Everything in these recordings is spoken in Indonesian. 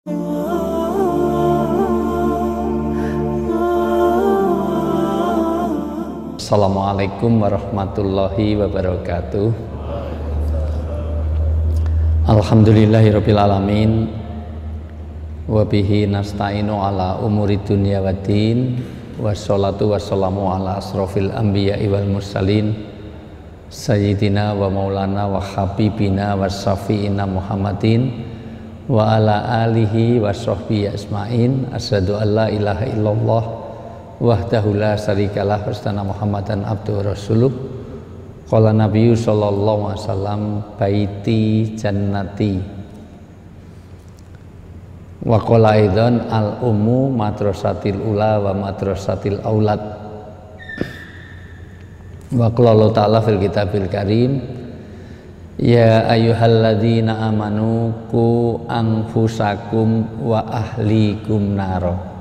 Assalamualaikum warahmatullahi wabarakatuh. Alhamdulillahirabbil alamin. Wa bihi nasta'inu ala umuri dunya waddin. Wassalatu wassalamu ala asrofil anbiya'i wal mursalin sayyidina wa maulana wa habibina wa syafi'ina Muhammadin wa ala alihi wa sahbihi asma'in. Asyhadu an la ilaha illallah wahdahu la syarikalah wa astana Muhammadan abduhu rasuluh. Qala nabiyyu sallallahu alaihi wasallam baiti jannati. Wa qala aidan al ummu madrasatil ula wa madrasatil aulad. Wa qala Allah ta'ala fil kitabil karim ya ayyuhalladzina amanu qu anfusakum wa ahlikum naro.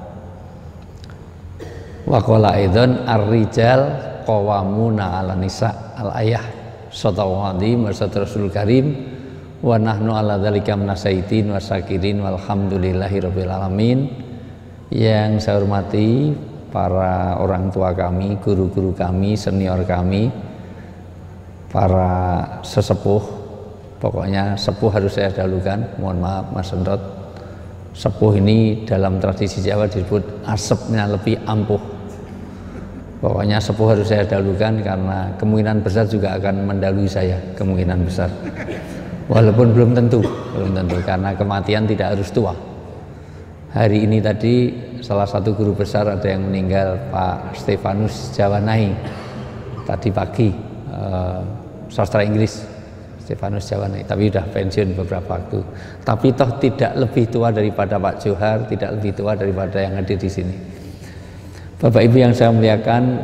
Wa qala aidan ar-rijal qawwamuna 'ala nisa al-ayah sallallahu alaihi wasallam Rasul Karim wa nahnu 'ala dzalika minasaitin wa syakirin walhamdulillahirabbil alamin. Yang saya hormati para orang tua kami, guru-guru kami, senior kami, para sesepuh, pokoknya sepuh harus saya dahulukan, mohon maaf Mas Endot. Sepuh ini dalam tradisi Jawa disebut asepnya lebih ampuh. Pokoknya sepuh harus saya dahulukan karena kemungkinan besar juga akan mendahului saya, kemungkinan besar. Walaupun belum tentu karena kematian tidak harus tua. Hari ini tadi salah satu guru besar ada yang meninggal, Pak Stefanus Jawanai. Tadi pagi sastra Inggris Stefanus Jawanai, tapi sudah pensiun beberapa waktu. Tapi toh tidak lebih tua daripada Pak Johar, tidak lebih tua daripada yang hadir di sini. Bapak Ibu yang saya muliakan,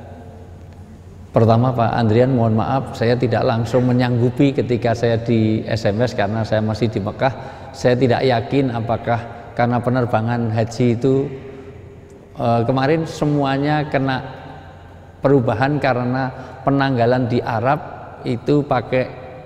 pertama Pak Andrian mohon maaf saya tidak langsung menyanggupi ketika saya di SMS karena saya masih di Mekah. Saya tidak yakin apakah karena penerbangan haji itu kemarin semuanya kena perubahan karena penanggalan di Arab itu pakai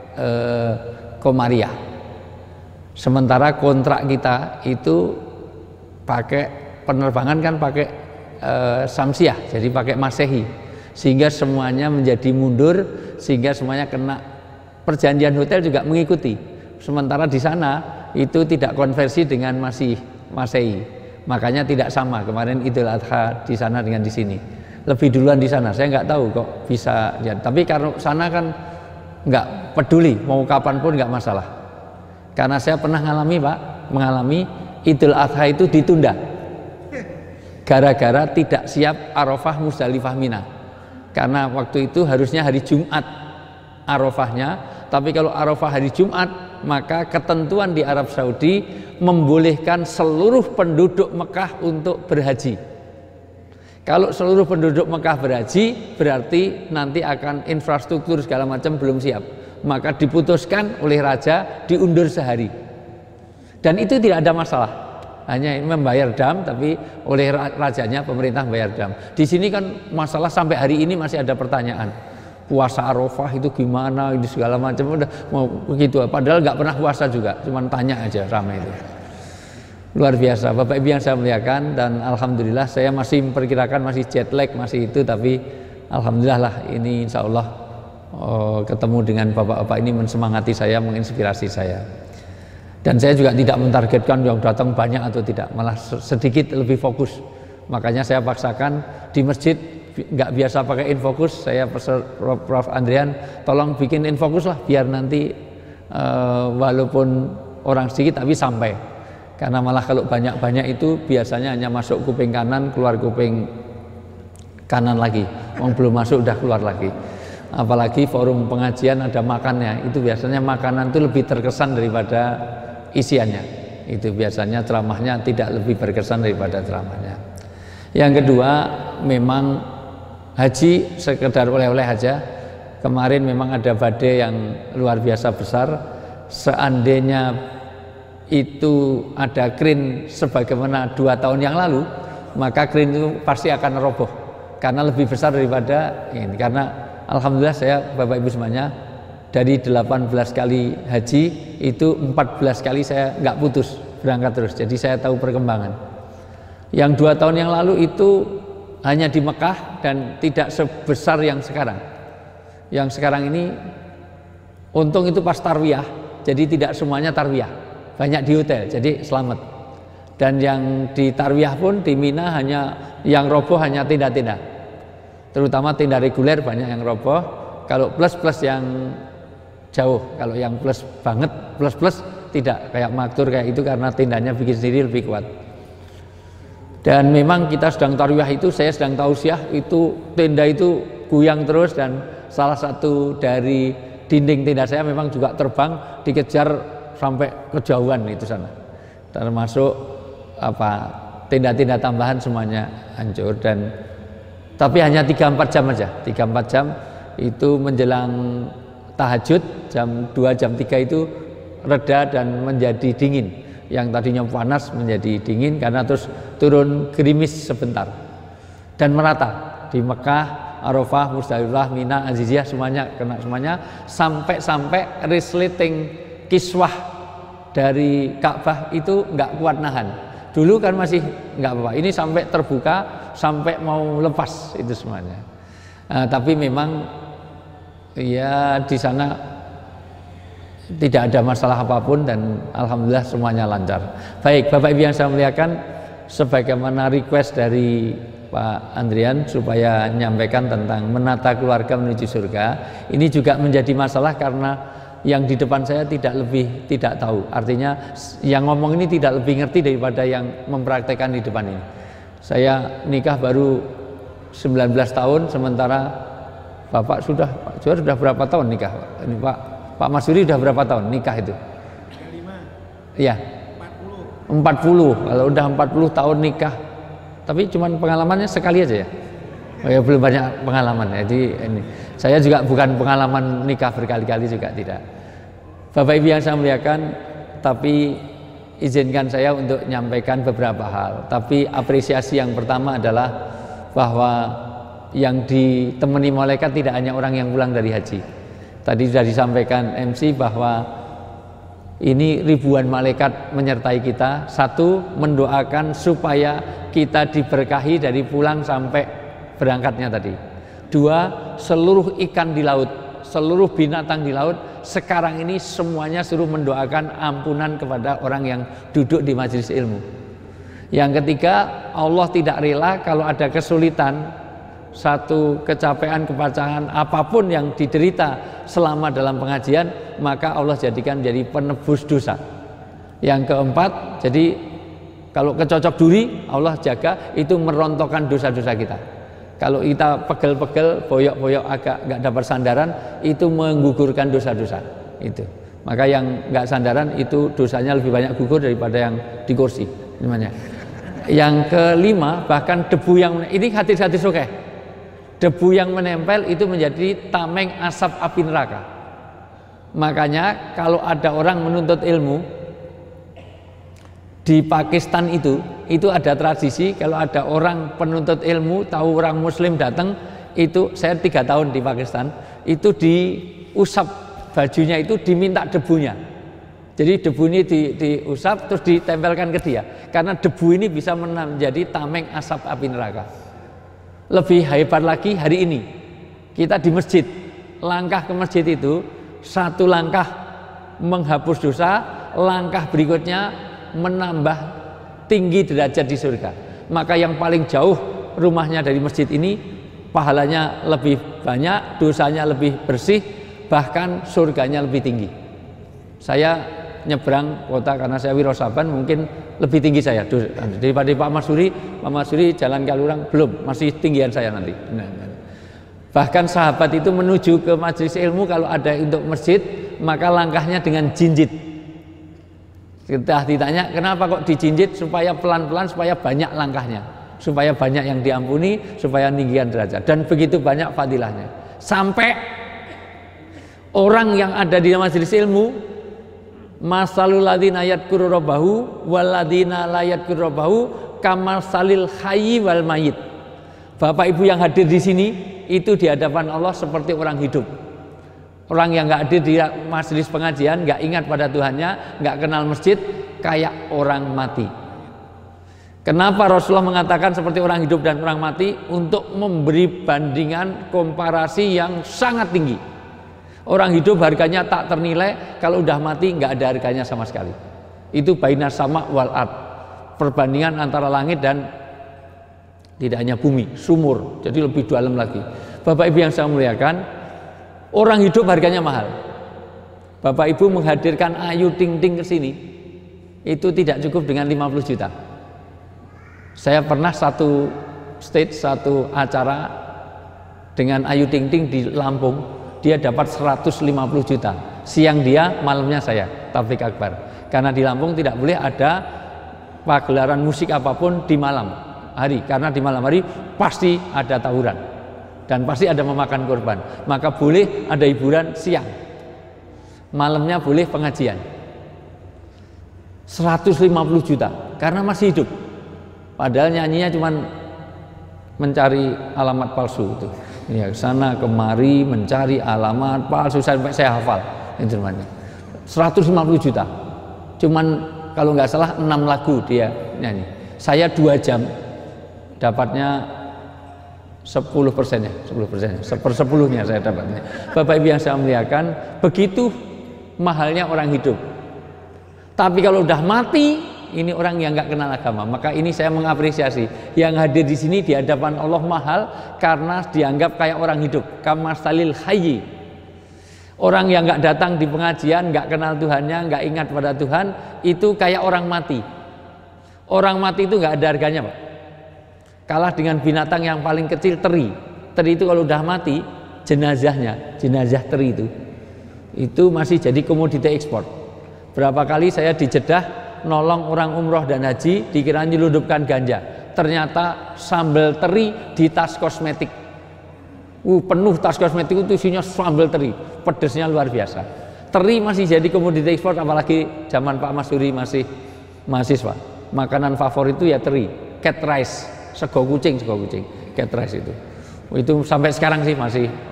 Komariah. Sementara kontrak kita itu pakai penerbangan kan pakai Samsiah, jadi pakai Masehi, sehingga semuanya menjadi mundur, sehingga semuanya kena. Perjanjian hotel juga mengikuti. Sementara di sana itu tidak konversi dengan Masehi, makanya tidak sama. Kemarin Idul Adha di sana dengan di sini lebih duluan di sana. Saya nggak tahu kok bisa. Ya, tapi karena sana kan nggak peduli mau kapan pun nggak masalah. Karena saya pernah mengalami Idul Adha itu ditunda gara-gara tidak siap Arafah Musdalifah Mina. Karena waktu itu harusnya hari Jumat Arafahnya, tapi kalau Arafah hari Jumat maka ketentuan di Arab Saudi membolehkan seluruh penduduk Mekah untuk berhaji. Kalau seluruh penduduk Mekah berhaji berarti nanti akan infrastruktur segala macam belum siap, maka diputuskan oleh raja diundur sehari, dan itu tidak ada masalah. Hanya membayar dam, tapi oleh rajanya pemerintah bayar dam. Di sini kan masalah sampai hari ini masih ada pertanyaan. Puasa Arafah itu gimana, ini segala macam udah mau begitu. Padahal nggak pernah puasa juga, cuman tanya aja ramai itu. Luar biasa, Bapak Ibu yang saya muliakan, dan alhamdulillah saya masih memperkirakan masih jet lag masih itu, tapi alhamdulillah lah ini insya Allah ketemu dengan bapak-bapak ini mensemangati saya, menginspirasi saya. Dan saya juga tidak mentargetkan yang datang banyak atau tidak, malah sedikit lebih fokus. Makanya saya paksakan di masjid nggak biasa pakai infocus, saya pesan Prof. Andrian tolong bikin infocus lah biar nanti walaupun orang sedikit tapi sampai. Karena malah kalau banyak-banyak itu biasanya hanya masuk kuping kanan keluar kuping kanan lagi, belum masuk udah keluar lagi. Apalagi forum pengajian ada makannya, itu biasanya makanan itu lebih terkesan daripada isiannya. Itu biasanya ceramahnya tidak lebih berkesan daripada ceramahnya. Yang kedua, memang haji sekedar oleh-oleh aja. Kemarin memang ada badai yang luar biasa besar. Seandainya itu ada krin sebagaimana 2 tahun yang lalu, maka krin itu pasti akan roboh karena lebih besar daripada ini. Karena alhamdulillah saya Bapak Ibu semuanya dari 18 kali haji itu 14 kali saya nggak putus berangkat terus. Jadi saya tahu perkembangan. Yang 2 tahun yang lalu itu hanya di Mekah dan tidak sebesar yang sekarang. Yang sekarang ini untung itu pas tarwiyah, jadi tidak semuanya tarwiyah, banyak di hotel, jadi selamat. Dan yang di tarwiyah pun di Mina hanya yang roboh hanya tenda-tenda, terutama tenda reguler banyak yang roboh. Kalau plus yang jauh, kalau yang plus banget plus tidak kayak maktur kayak itu karena tendanya bikin sendiri lebih kuat. Dan memang kita sedang tarwiyah itu, saya sedang tausiah itu tenda itu goyang terus dan salah satu dari dinding tenda saya memang juga terbang, dikejar sampai kejauhan itu sana. Termasuk tenda-tenda tambahan semuanya hancur dan tapi hanya 3-4 jam aja. 3-4 jam itu menjelang tahajud jam 2 jam 3 itu reda dan menjadi dingin. Yang tadinya panas menjadi dingin karena terus turun gerimis sebentar dan merata di Mekah, Arafah, Musdalifah, Mina, Aziziyah semuanya kena semuanya sampai resleting kiswah dari Ka'bah itu nggak kuat nahan. Dulu kan masih nggak apa-apa, ini sampai terbuka sampai mau lepas itu semuanya. Tapi memang ya di sana tidak ada masalah apapun dan alhamdulillah semuanya lancar. Baik, Bapak Ibu yang saya muliakan, sebagaimana request dari Pak Andrian supaya menyampaikan tentang menata keluarga menuju surga, ini juga menjadi masalah karena yang di depan saya tidak tahu. Artinya yang ngomong ini tidak lebih ngerti daripada yang mempraktekkan di depan ini. Saya nikah baru 19 tahun, sementara Bapak sudah berapa tahun nikah? Ini Pak Masyuri sudah berapa tahun nikah itu? 35. Iya. 40. Kalau udah 40 tahun nikah. Tapi cuman pengalamannya sekali aja ya. Oh ya, belum banyak pengalaman. Jadi ini saya juga bukan pengalaman nikah berkali-kali juga tidak. Bapak Ibu yang saya muliakan, tapi izinkan saya untuk menyampaikan beberapa hal. Tapi apresiasi yang pertama adalah bahwa yang ditemani malaikat tidak hanya orang yang pulang dari haji. Tadi sudah disampaikan MC bahwa ini ribuan malaikat menyertai kita. Satu, mendoakan supaya kita diberkahi dari pulang sampai berangkatnya tadi. Dua, seluruh ikan di laut, seluruh binatang di laut sekarang ini semuanya suruh mendoakan ampunan kepada orang yang duduk di majelis ilmu. Yang ketiga, Allah tidak rela kalau ada kesulitan, satu kecapean, kepacangan apapun yang diderita selama dalam pengajian, maka Allah jadikan menjadi penebus dosa. Yang keempat, jadi kalau kecocok duri, Allah jaga itu merontokkan dosa-dosa kita. Kalau kita pegel-pegel, boyok-boyok agak nggak dapat sandaran, itu menggugurkan dosa-dosa itu. Maka yang nggak sandaran itu dosanya lebih banyak gugur daripada yang di kursi namanya. Yang kelima, bahkan debu yang ini hadis-hadis oke. Debu yang menempel itu menjadi tameng asap api neraka. Makanya kalau ada orang menuntut ilmu di Pakistan itu ada tradisi kalau ada orang penuntut ilmu tahu orang Muslim datang, itu saya 3 tahun di Pakistan, itu diusap bajunya, itu diminta debunya. Jadi debu ini diusap terus ditempelkan ke dia, karena debu ini bisa menjadi tameng asap api neraka. Lebih hebat lagi hari ini kita di masjid, langkah ke masjid itu satu langkah menghapus dosa, langkah berikutnya menambah tinggi derajat di surga. Maka yang paling jauh rumahnya dari masjid ini pahalanya lebih banyak, dosanya lebih bersih, bahkan surganya lebih tinggi. Saya nyebrang kota karena saya wirausaban, mungkin lebih tinggi saya daripada Pak Masyuri. Pak Masyuri jalan Kalurang belum, masih tinggian saya nanti. Bahkan sahabat itu menuju ke majelis ilmu kalau ada untuk masjid, maka langkahnya dengan jinjit. Kita ditanya kenapa kok dijinjit, supaya pelan-pelan, supaya banyak langkahnya, supaya banyak yang diampuni, supaya tinggian derajat, dan begitu banyak fadilahnya. Sampai orang yang ada di majelis ilmu, masalul ladzina yadhkuru rabbahu waladina la yadhkuru rabbahu kamarsalil hayyi wal mayyit. Bapak Ibu yang hadir di sini itu di hadapan Allah seperti orang hidup. Orang yang nggak hadir di majelis pengajian, nggak ingat pada Tuhannya, nggak kenal masjid, kayak orang mati. Kenapa Rasulullah mengatakan seperti orang hidup dan orang mati? Untuk memberi bandingan komparasi yang sangat tinggi. Orang hidup harganya tak ternilai, kalau udah mati nggak ada harganya sama sekali. Itu bainas sama wal ard, perbandingan antara langit dan tidak hanya bumi, sumur, jadi lebih dalam lagi. Bapak Ibu yang saya muliakan, orang hidup harganya mahal. Bapak Ibu menghadirkan Ayu Ting Ting ke sini, itu tidak cukup dengan 50 juta. Saya pernah satu acara dengan Ayu Ting Ting di Lampung, dia dapat 150 juta. Siang dia, malamnya saya, Taufik Akbar. Karena di Lampung tidak boleh ada pagelaran musik apapun di malam hari, karena di malam hari pasti ada tawuran dan pasti ada memakan korban. Maka boleh ada hiburan siang, malamnya boleh pengajian. 150 juta karena masih hidup, padahal nyanyinya cuma mencari alamat palsu itu ya, sana kemari mencari alamat palsu, sampai saya hafal itu namanya. 150 juta cuman kalau nggak salah 6 lagu dia nyanyi. Saya 2 jam dapatnya 10% ya, 10%, 1/10-nya saya dapatnya. Bapak Ibu yang saya muliakan, begitu mahalnya orang hidup. Tapi kalau udah mati, ini orang yang nggak kenal agama. Maka ini saya mengapresiasi yang hadir di sini di hadapan Allah mahal karena dianggap kayak orang hidup. Kamasalil hayyi. Orang yang nggak datang di pengajian, nggak kenal Tuhannya, nggak ingat pada Tuhan, itu kayak orang mati. Orang mati itu nggak ada harganya, Pak. Kalah dengan binatang yang paling kecil, teri. Teri itu kalau udah mati, jenazah teri itu masih jadi komoditi ekspor. Berapa kali saya di Jeddah nolong orang umroh dan haji, dikira nyelundupkan ganja, ternyata sambal teri di tas kosmetik. Penuh tas kosmetik itu isinya sambal teri, pedesnya luar biasa. Teri masih jadi komoditi ekspor, apalagi zaman Pak Mas Suri masih mahasiswa. Makanan favorit itu ya teri, cat rice, sego kucing, cat rice itu sampai sekarang sih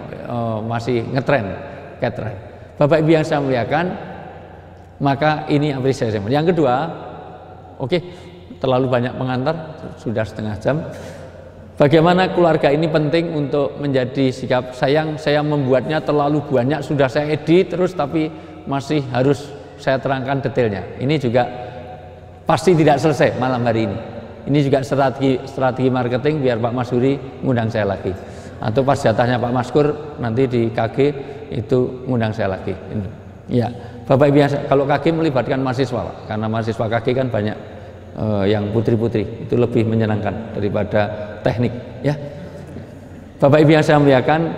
masih ngetren cat rice. Bapak Ibu yang saya muliakan, maka ini apresiasi. Yang kedua, oke, terlalu banyak pengantar, sudah setengah jam. Bagaimana keluarga ini penting untuk menjadi sikap sayang. Saya membuatnya terlalu banyak, sudah saya edit terus, tapi masih harus saya terangkan detailnya. Ini juga pasti tidak selesai malam hari ini. Ini juga strategi marketing biar Pak Mas Suri ngundang saya lagi. Atau pas jatahnya Pak Maskur nanti di KG itu ngundang saya lagi. Ya, Bapak Ibu, kalau KG melibatkan mahasiswa, Pak, karena mahasiswa KG kan banyak yang putri-putri, itu lebih menyenangkan daripada teknik, ya. Bapak Ibu yang saya muliakan,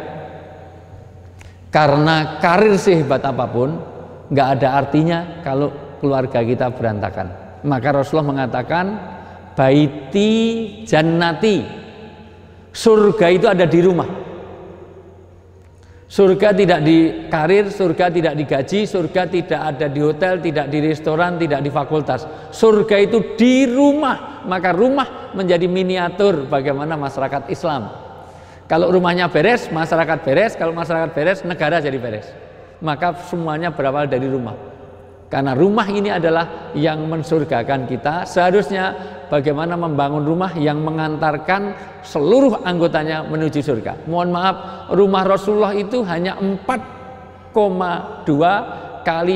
karena karir sehebat apapun nggak ada artinya kalau keluarga kita berantakan. Maka Rasulullah mengatakan, baiti jannati, surga itu ada di rumah. Surga tidak di karir, surga tidak di gaji, surga tidak ada di hotel, tidak di restoran, tidak di fakultas. Surga itu di rumah. Maka rumah menjadi miniatur bagaimana masyarakat Islam. Kalau rumahnya beres, masyarakat beres. Kalau masyarakat beres, negara jadi beres. Maka semuanya berawal dari rumah. Karena rumah ini adalah yang mensurgakan kita. Seharusnya bagaimana membangun rumah yang mengantarkan seluruh anggotanya menuju surga. Mohon maaf, rumah Rasulullah itu hanya 4,2 kali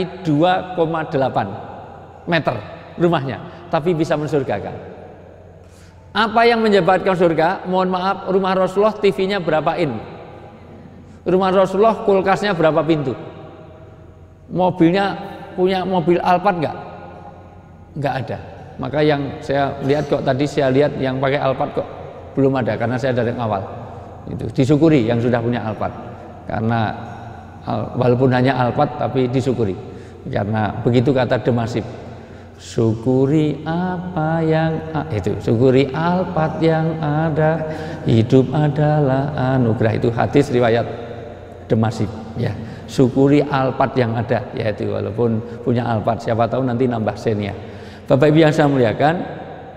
2,8 meter rumahnya, tapi bisa mensurgakan. Apa yang menyebabkan surga? Mohon maaf, rumah Rasulullah TV-nya berapa in? Rumah Rasulullah kulkasnya berapa pintu? Mobilnya punya mobil Alphard nggak ada. Maka yang saya lihat kok tadi saya lihat yang pakai Alphard kok belum ada, karena saya dari awal itu disyukuri yang sudah punya Alphard, karena walaupun hanya Alphard tapi disyukuri, karena begitu kata Demasif, syukuri apa yang itu, syukuri Alphard yang ada, hidup adalah anugerah. Itu hadis riwayat Demasif, ya. Syukuri Alphard yang ada, yaitu walaupun punya Alphard, siapa tahu nanti nambah Xenia. Bapak Ibu yang saya muliakan,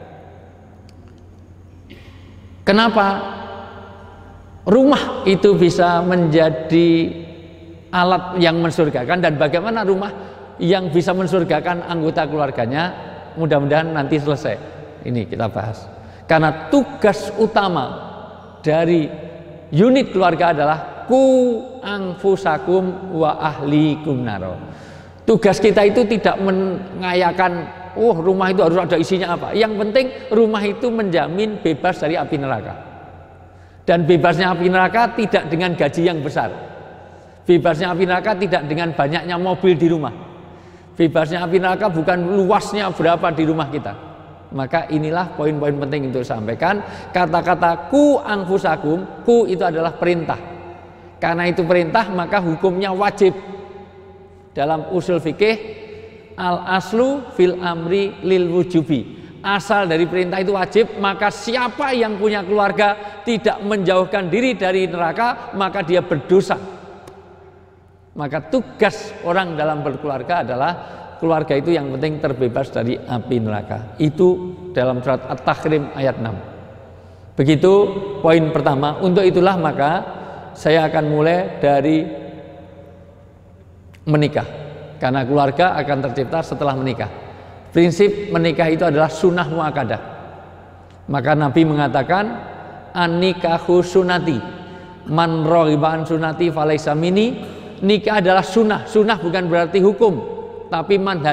kenapa rumah itu bisa menjadi alat yang mensurgakan, dan bagaimana rumah yang bisa mensurgakan anggota keluarganya? mudah-mudahan nanti selesai. Ini kita bahas. Karena tugas utama dari unit keluarga adalah ku anfusakum wa ahlikum naro. Tugas kita itu tidak mengayakan rumah itu harus ada isinya apa. Yang penting rumah itu menjamin bebas dari api neraka. Dan bebasnya api neraka tidak dengan gaji yang besar. Bebasnya api neraka tidak dengan banyaknya mobil di rumah. Bebasnya api neraka bukan luasnya berapa di rumah kita. Maka inilah poin-poin penting untuk sampaikan. Kata-kata ku anfusakum, ku itu adalah perintah. Karena itu perintah maka hukumnya wajib. Dalam usul fikih al aslu fil amri lil wujubi. Asal dari perintah itu wajib, maka siapa yang punya keluarga tidak menjauhkan diri dari neraka, maka dia berdosa. Maka tugas orang dalam berkeluarga adalah keluarga itu yang penting terbebas dari api neraka. Itu dalam surat At-Tahrim ayat 6. Begitu poin pertama. Untuk itulah maka saya akan mulai dari menikah. Karena keluarga akan tercipta setelah menikah. Prinsip menikah itu adalah sunnah muakkadah. Maka Nabi mengatakan an-nikahu sunnati man raghiba an sunnati falaysa minni. Nikah adalah sunnah. Sunnah bukan berarti hukum, tapi manhaj,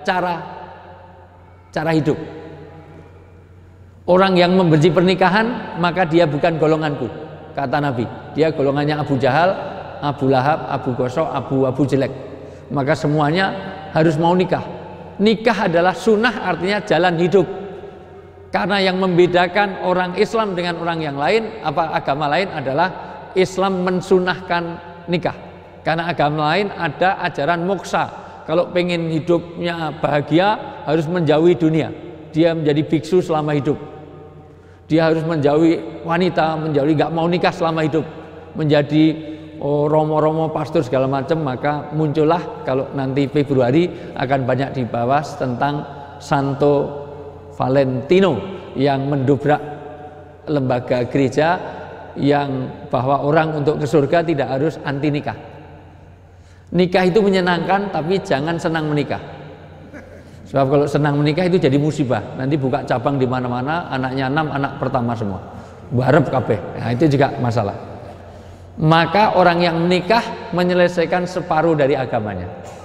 cara hidup. Orang yang membenci pernikahan maka dia bukan golonganku, kata Nabi. Dia golongannya Abu Jahal, Abu Lahab, Abu Gosok, Abu jelek. Maka semuanya harus mau nikah. Nikah adalah sunnah, artinya jalan hidup. Karena yang membedakan orang Islam dengan orang yang lain, agama lain adalah Islam mensunahkan nikah. Karena agama lain ada ajaran moksa. Kalau pengen hidupnya bahagia harus menjauhi dunia. Dia menjadi biksu selama hidup. Dia harus menjauhi wanita, gak mau nikah selama hidup. Menjadi romo-romo pastor segala macam. Maka muncullah kalau nanti Februari akan banyak dibahas tentang Santo Valentino yang mendobrak lembaga gereja yang bahwa orang untuk ke surga tidak harus anti nikah. Nikah itu menyenangkan, tapi jangan senang menikah. Sebab kalau senang menikah itu jadi musibah. Nanti buka cabang di mana-mana, anaknya 6 anak pertama semua. Barep kabeh. Nah, itu juga masalah. Maka orang yang menikah menyelesaikan separuh dari agamanya.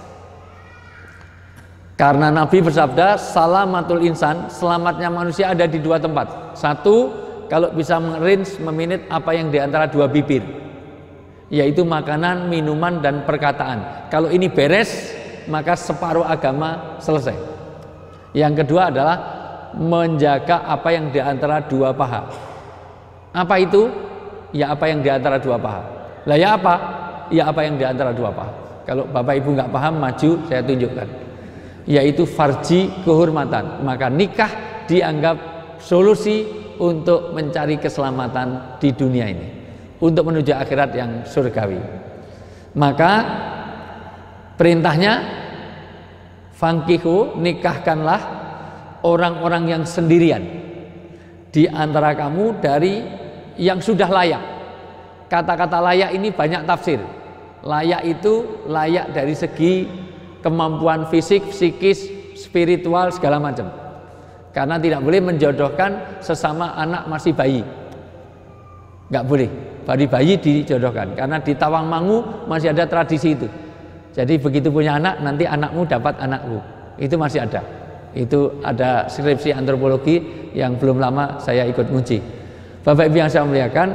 Karena Nabi bersabda, salamatul insan, selamatnya manusia ada di 2 tempat. Satu, kalau bisa meminit apa yang di antara 2 bibir, yaitu makanan, minuman, dan perkataan. Kalau ini beres, maka separuh agama selesai. Yang kedua adalah menjaga apa yang di antara 2 paha. Apa itu? Ya apa yang di antara 2 paha. Lah ya apa? Ya apa yang di antara 2 paha. Kalau Bapak Ibu nggak paham, maju saya tunjukkan. Yaitu farji, kehormatan. Maka nikah dianggap solusi untuk mencari keselamatan di dunia ini, untuk menuju akhirat yang surgawi. Maka perintahnya fankihu, nikahkanlah orang-orang yang sendirian di antara kamu dari yang sudah layak. Kata-kata layak ini banyak tafsir. Layak itu layak dari segi kemampuan fisik, psikis, spiritual, segala macam. Karena tidak boleh menjodohkan sesama anak masih bayi. Nggak boleh. Bayi dijodohkan, karena di Tawangmangu masih ada tradisi itu. Jadi begitu punya anak, nanti anakmu dapat anakku. Itu masih ada. Itu ada skripsi antropologi yang belum lama saya ikut nguji. Bapak Ibu yang saya muliakan,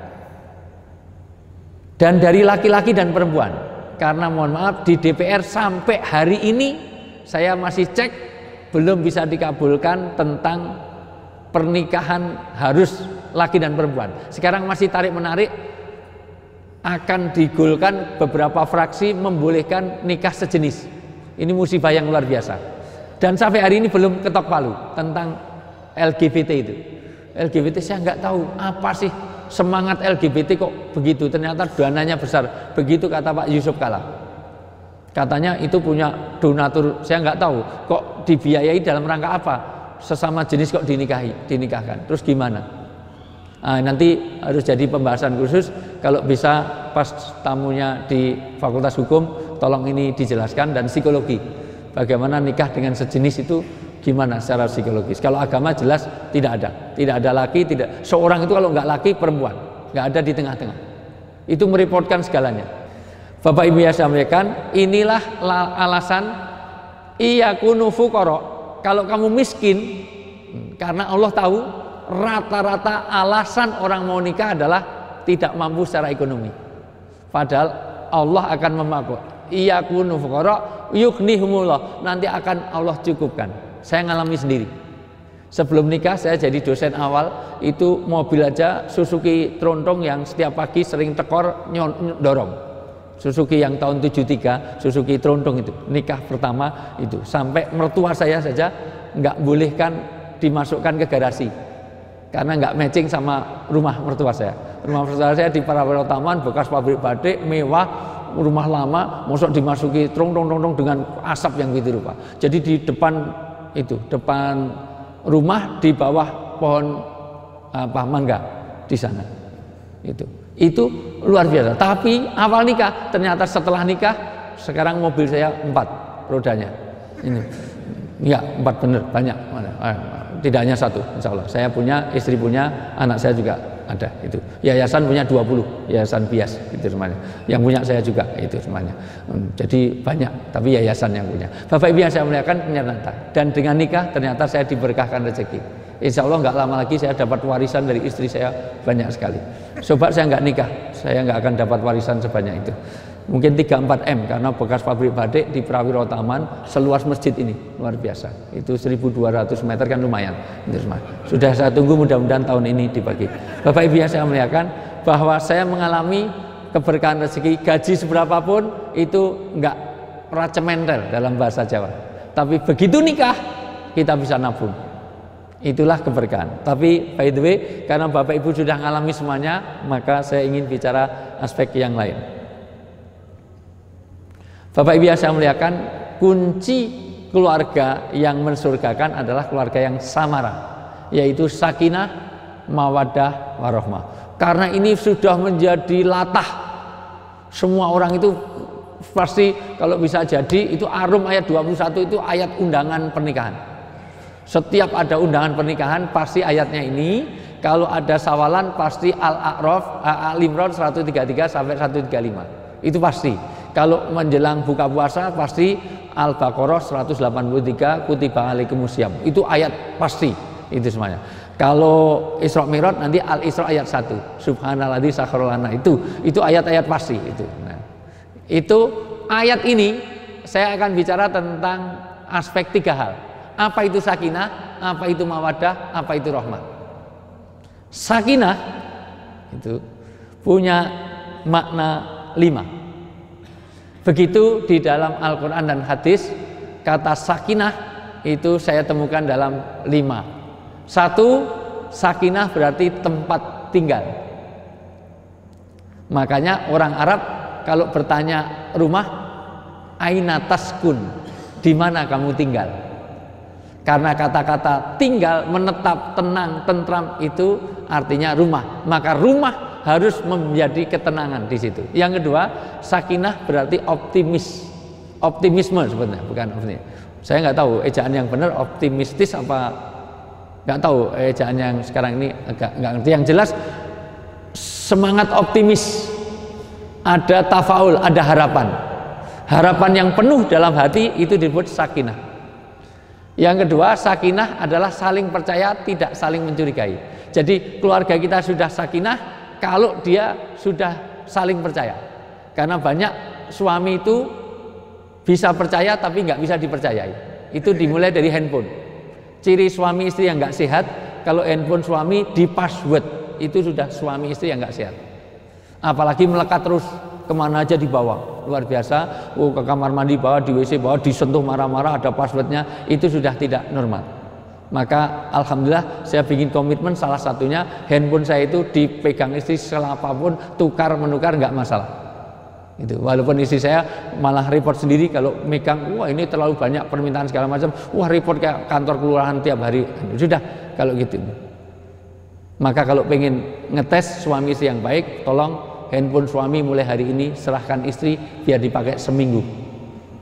dan dari laki-laki dan perempuan. Karena mohon maaf, di DPR sampai hari ini saya masih cek belum bisa dikabulkan tentang pernikahan harus laki dan perempuan. Sekarang masih tarik-menarik, akan digolkan beberapa fraksi membolehkan nikah sejenis. Ini musibah yang luar biasa. Dan sampai hari ini belum ketok palu tentang LGBT itu. LGBT saya nggak tahu apa sih semangat LGBT kok begitu. Ternyata dananya besar. Begitu kata Pak Yusuf Kala. Katanya itu punya donatur, saya nggak tahu kok dibiayai dalam rangka apa. Sesama jenis kok dinikahkan. Terus gimana? Nah, nanti harus jadi pembahasan khusus. Kalau bisa pas tamunya di Fakultas Hukum, tolong ini dijelaskan, dan psikologi. Bagaimana nikah dengan sejenis itu gimana secara psikologis? Kalau agama jelas tidak ada laki, tidak seorang itu kalau nggak laki perempuan, nggak ada di tengah-tengah. Itu merepotkan segalanya. Bapak Ibu yang saya sampaikan, inilah alasan iyakunu fuqara. Kalau kamu miskin, karena Allah tahu rata-rata alasan orang mau nikah adalah tidak mampu secara ekonomi. Padahal Allah akan memakai iyakunu fuqara yughnihumullah, nanti akan Allah cukupkan. Saya ngalami sendiri. Sebelum nikah saya jadi dosen awal, itu mobil aja Suzuki Tronton yang setiap pagi sering tekor dorong. Suzuki yang tahun 73, Suzuki Tronton itu, nikah pertama itu. Sampai mertua saya saja nggak bolehkan dimasukkan ke garasi. Karena nggak matching sama rumah mertua saya. Rumah mertua saya di Parawiro Taman, bekas pabrik batik, mewah, rumah lama, mosok dimasuki Tronton dengan asap yang gitu rupa. Jadi di depan itu, depan rumah di bawah pohon mangga di sana. Itu luar biasa. Tapi awal nikah, ternyata setelah nikah sekarang mobil saya 4 rodanya. Ini, ya 4 bener, banyak. Tidak hanya 1, insya Allah. Saya punya, istri punya, anak saya juga ada. Itu yayasan punya 20, yayasan bias itu semuanya. Yang punya saya juga itu semuanya. Jadi banyak, tapi yayasan yang punya. Bapak Ibu yang saya muliakan, ternyata dan dengan nikah ternyata saya diberkahkan rezeki. Insya Allah nggak lama lagi saya dapat warisan dari istri saya banyak sekali. Coba saya nggak nikah, saya nggak akan dapat warisan sebanyak itu. Mungkin 3-4 M, karena bekas pabrik batik di Prawiro Taman seluas masjid ini luar biasa. Itu 1.200 meter kan lumayan. Sudah saya tunggu, mudah-mudahan tahun ini dibagi. Bapak Ibu yang saya muliakan, bahwa saya mengalami keberkahan rezeki, gaji seberapapun itu enggak racementer dalam bahasa Jawa. Tapi begitu nikah kita bisa nabung. Itulah keberkahan. Tapi by the way, karena Bapak Ibu sudah mengalami semuanya, maka saya ingin bicara aspek yang lain. Bapak Ibu yang saya muliakan, kunci keluarga yang mensurgakan adalah keluarga yang samara, yaitu sakinah, mawaddah, warahmah. Karena ini sudah menjadi latah. Semua orang itu pasti kalau bisa jadi, itu Arum ayat 21 itu ayat undangan pernikahan. Setiap ada undangan pernikahan pasti ayatnya ini. Kalau ada sawalan pasti Al-A'raf, Al-Imran 133 sampai 135. Itu pasti. Kalau menjelang buka puasa pasti Al-Baqarah 183 kutiba alaikumusiyam. Itu ayat pasti itu semuanya. Kalau Isra Mi'raj nanti Al-Isra ayat 1. Subhanalladzi sakhkhara lana, itu ayat-ayat pasti itu. Nah, itu ayat ini saya akan bicara tentang aspek 3 hal. Apa itu sakinah, apa itu mawaddah, apa itu rahmah. Sakinah itu punya makna 5. Begitu di dalam Al-Quran dan hadis, kata sakinah itu saya temukan dalam 5. 1, sakinah berarti tempat tinggal. Makanya orang Arab kalau bertanya rumah, aina taskun, di mana kamu tinggal? Karena kata-kata tinggal, menetap, tenang, tentram itu artinya rumah. Maka rumah harus menjadi ketenangan di situ. Yang kedua, sakinah berarti optimisme sebenarnya, bukan optimis. Saya nggak tahu ejaan yang benar optimistis apa, nggak tahu ejaan yang sekarang ini agak nggak ngerti. Yang jelas semangat optimis, ada tafaul, ada harapan. Harapan yang penuh dalam hati itu disebut sakinah. Yang kedua, sakinah adalah saling percaya, tidak saling mencurigai. Jadi keluarga kita sudah sakinah kalau dia sudah saling percaya. Karena banyak suami itu bisa percaya tapi nggak bisa dipercayai. Itu dimulai dari handphone. Ciri suami istri yang nggak sehat, kalau handphone suami di password, itu sudah suami istri yang nggak sehat. Apalagi melekat terus, kemana aja dibawa, luar biasa. Ke kamar mandi bawa, di WC bawa, disentuh marah-marah, ada passwordnya, itu sudah tidak normal. Maka alhamdulillah saya bikin komitmen, salah satunya handphone saya itu dipegang istri selapapun, tukar menukar nggak masalah. Itu walaupun istri saya malah report sendiri kalau megang, wah ini terlalu banyak permintaan segala macam, wah report kayak kantor kelurahan tiap hari. Sudah kalau gitu. Maka kalau pengen ngetes suami istri yang baik, tolong handphone suami mulai hari ini serahkan istri biar dipakai seminggu.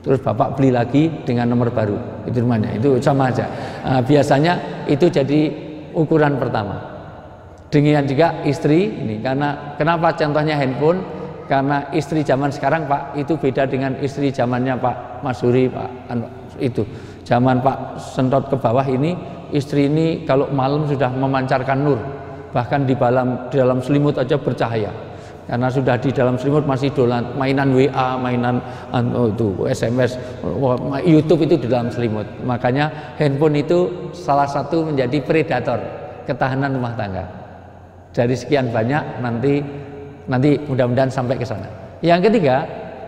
terus bapak beli lagi dengan nomor baru, itu namanya, itu sama aja. Biasanya itu jadi ukuran pertama. Demikian juga istri ini, karena kenapa contohnya handphone? Karena istri zaman sekarang Pak itu beda dengan istri zamannya Pak Masuri, Pak itu zaman Pak Sentot ke bawah ini, istri ini kalau malam sudah memancarkan nur, bahkan di dalam selimut aja bercahaya, karena sudah di dalam selimut masih dolan mainan WA, mainan itu SMS, YouTube itu di dalam selimut. Makanya handphone itu salah satu menjadi predator ketahanan rumah tangga. Dari sekian banyak nanti mudah-mudahan sampai ke sana. Yang ketiga,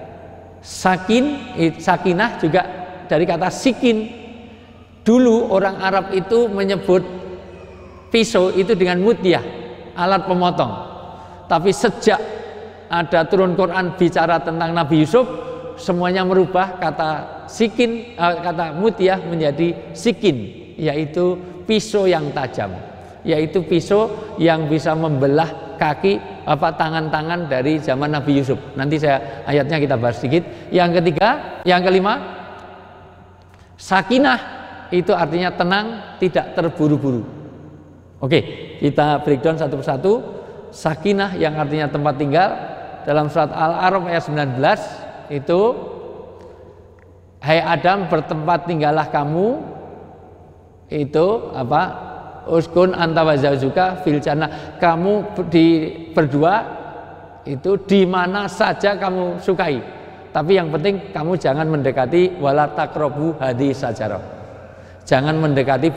sakinah juga dari kata sikin. Dulu orang Arab itu menyebut pisau itu dengan mutyah, alat pemotong. Tapi sejak ada turun Quran bicara tentang Nabi Yusuf, semuanya merubah kata kata mutyah menjadi sikin, yaitu pisau yang tajam, yaitu pisau yang bisa membelah tangan-tangan dari zaman Nabi Yusuf. Nanti ayatnya kita bahas sedikit. Yang kelima, sakinah itu artinya tenang, tidak terburu-buru. Oke, kita breakdown satu persatu. Sakinah yang artinya tempat tinggal, dalam surat Al-A'raf ayat 19 itu, hai Adam, bertempat tinggallah kamu, itu apa? Uskun anta wa zawjuka fil jannah, kamu berdua itu di mana saja kamu sukai, tapi yang penting kamu jangan mendekati wala taqrabu hadhihi sajarah, jangan mendekati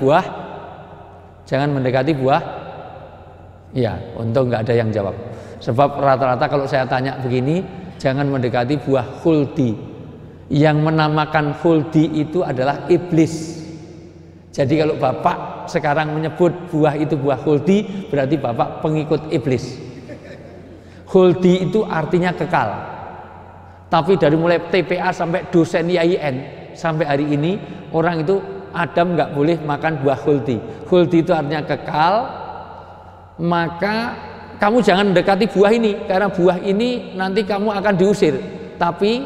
buah. Ya, untung nggak ada yang jawab, sebab rata-rata kalau saya tanya begini, jangan mendekati buah khuldi. Yang menamakan khuldi itu adalah iblis. Jadi kalau bapak sekarang menyebut buah itu buah khuldi, berarti bapak pengikut iblis. Khuldi itu artinya kekal. Tapi dari mulai TPA sampai dosen IAIN sampai hari ini, orang itu Adam nggak boleh makan buah khuldi. Khuldi itu artinya kekal. Maka kamu jangan mendekati buah ini, karena buah ini nanti kamu akan diusir. Tapi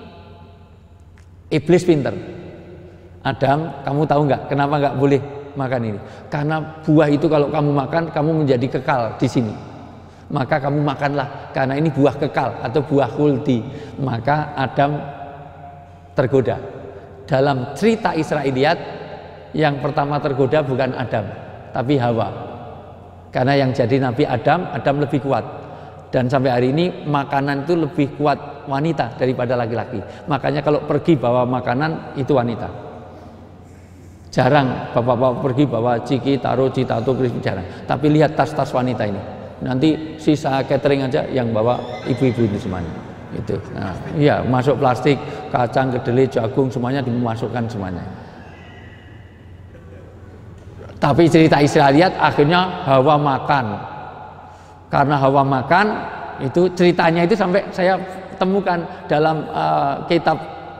iblis pinter. Adam, kamu tahu nggak kenapa nggak boleh makan ini? Karena buah itu kalau kamu makan, kamu menjadi kekal di sini. Maka kamu makanlah, karena ini buah kekal atau buah khuldi. Maka Adam tergoda. Dalam cerita Israiliyat, yang pertama tergoda bukan Adam, tapi Hawa. Karena yang jadi Nabi Adam lebih kuat. Dan sampai hari ini makanan itu lebih kuat wanita daripada laki-laki. Makanya kalau pergi bawa makanan itu wanita. Jarang bapak-bapak pergi bawa ciki, taro, citato, crispy, jarang. Tapi lihat tas-tas wanita ini. Nanti sisa catering aja yang bawa ibu-ibu ini semuanya. Itu. Nah, iya, masuk plastik, kacang, kedelai, jagung, semuanya dimasukkan semuanya. Tapi cerita Israiliyat akhirnya Hawa makan. Karena Hawa makan, itu ceritanya itu sampai saya temukan dalam kitab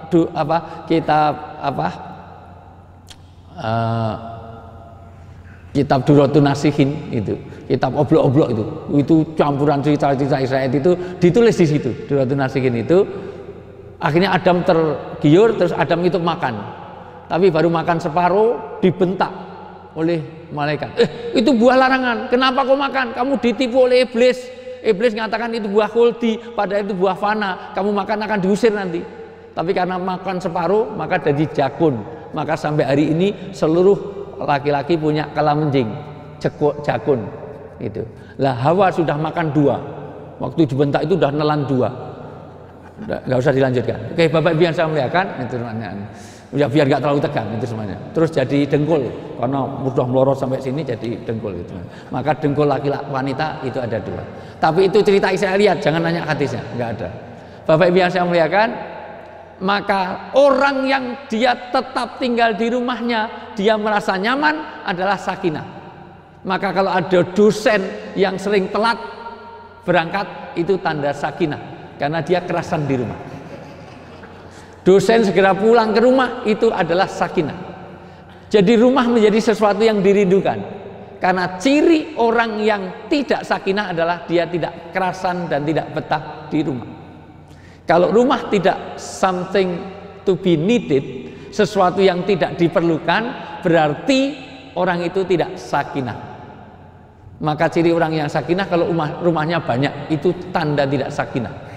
Duratun Nasihin, itu kitab oblok-oblok itu campuran cerita-cerita Israel itu ditulis di situ. Duratun Nasihin itu akhirnya Adam tergiur, terus Adam itu makan, tapi baru makan separuh dibentak oleh malaikat. Itu buah larangan, kenapa kau makan? Kamu ditipu oleh iblis. Iblis mengatakan itu buah khuldi, padahal itu buah fana, kamu makan akan diusir nanti. Tapi karena makan separuh, maka jadi jakun. Maka sampai hari ini seluruh laki-laki punya kalamenjing, jakun itu. Lah Hawa sudah makan 2. Waktu dibentak itu sudah nelan 2. Nggak usah dilanjutkan. Oke, Bapak Ibu yang saya muliakan, itu pertanyaan. Ya biar nggak terlalu tegang itu semuanya. Terus jadi dengkul, karena mudah melorot sampai sini jadi dengkul itu. Maka dengkul laki-laki wanita itu ada 2. Tapi itu cerita Israiliyat, jangan nanya hadisnya, nggak ada. Bapak Ibu yang saya muliakan, maka orang yang dia tetap tinggal di rumahnya, dia merasa nyaman adalah sakinah. Maka kalau ada dosen yang sering telat berangkat, itu tanda sakinah, karena dia kerasan di rumah. Dosen segera pulang ke rumah, itu adalah sakinah. Jadi rumah menjadi sesuatu yang dirindukan, karena ciri orang yang tidak sakinah adalah dia tidak kerasan dan tidak betah di rumah. Kalau rumah tidak something to be needed, sesuatu yang tidak diperlukan, berarti orang itu tidak sakinah. Maka ciri orang yang sakinah kalau rumahnya banyak, itu tanda tidak sakinah.